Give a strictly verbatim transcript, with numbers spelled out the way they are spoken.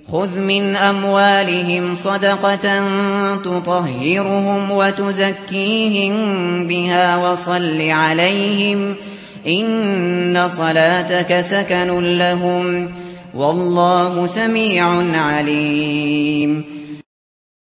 خذ من أموالهم صدقة تطهرهم وتزكيهم بها وصل عليهم إن صلاتك سكن لهم والله سميع عليم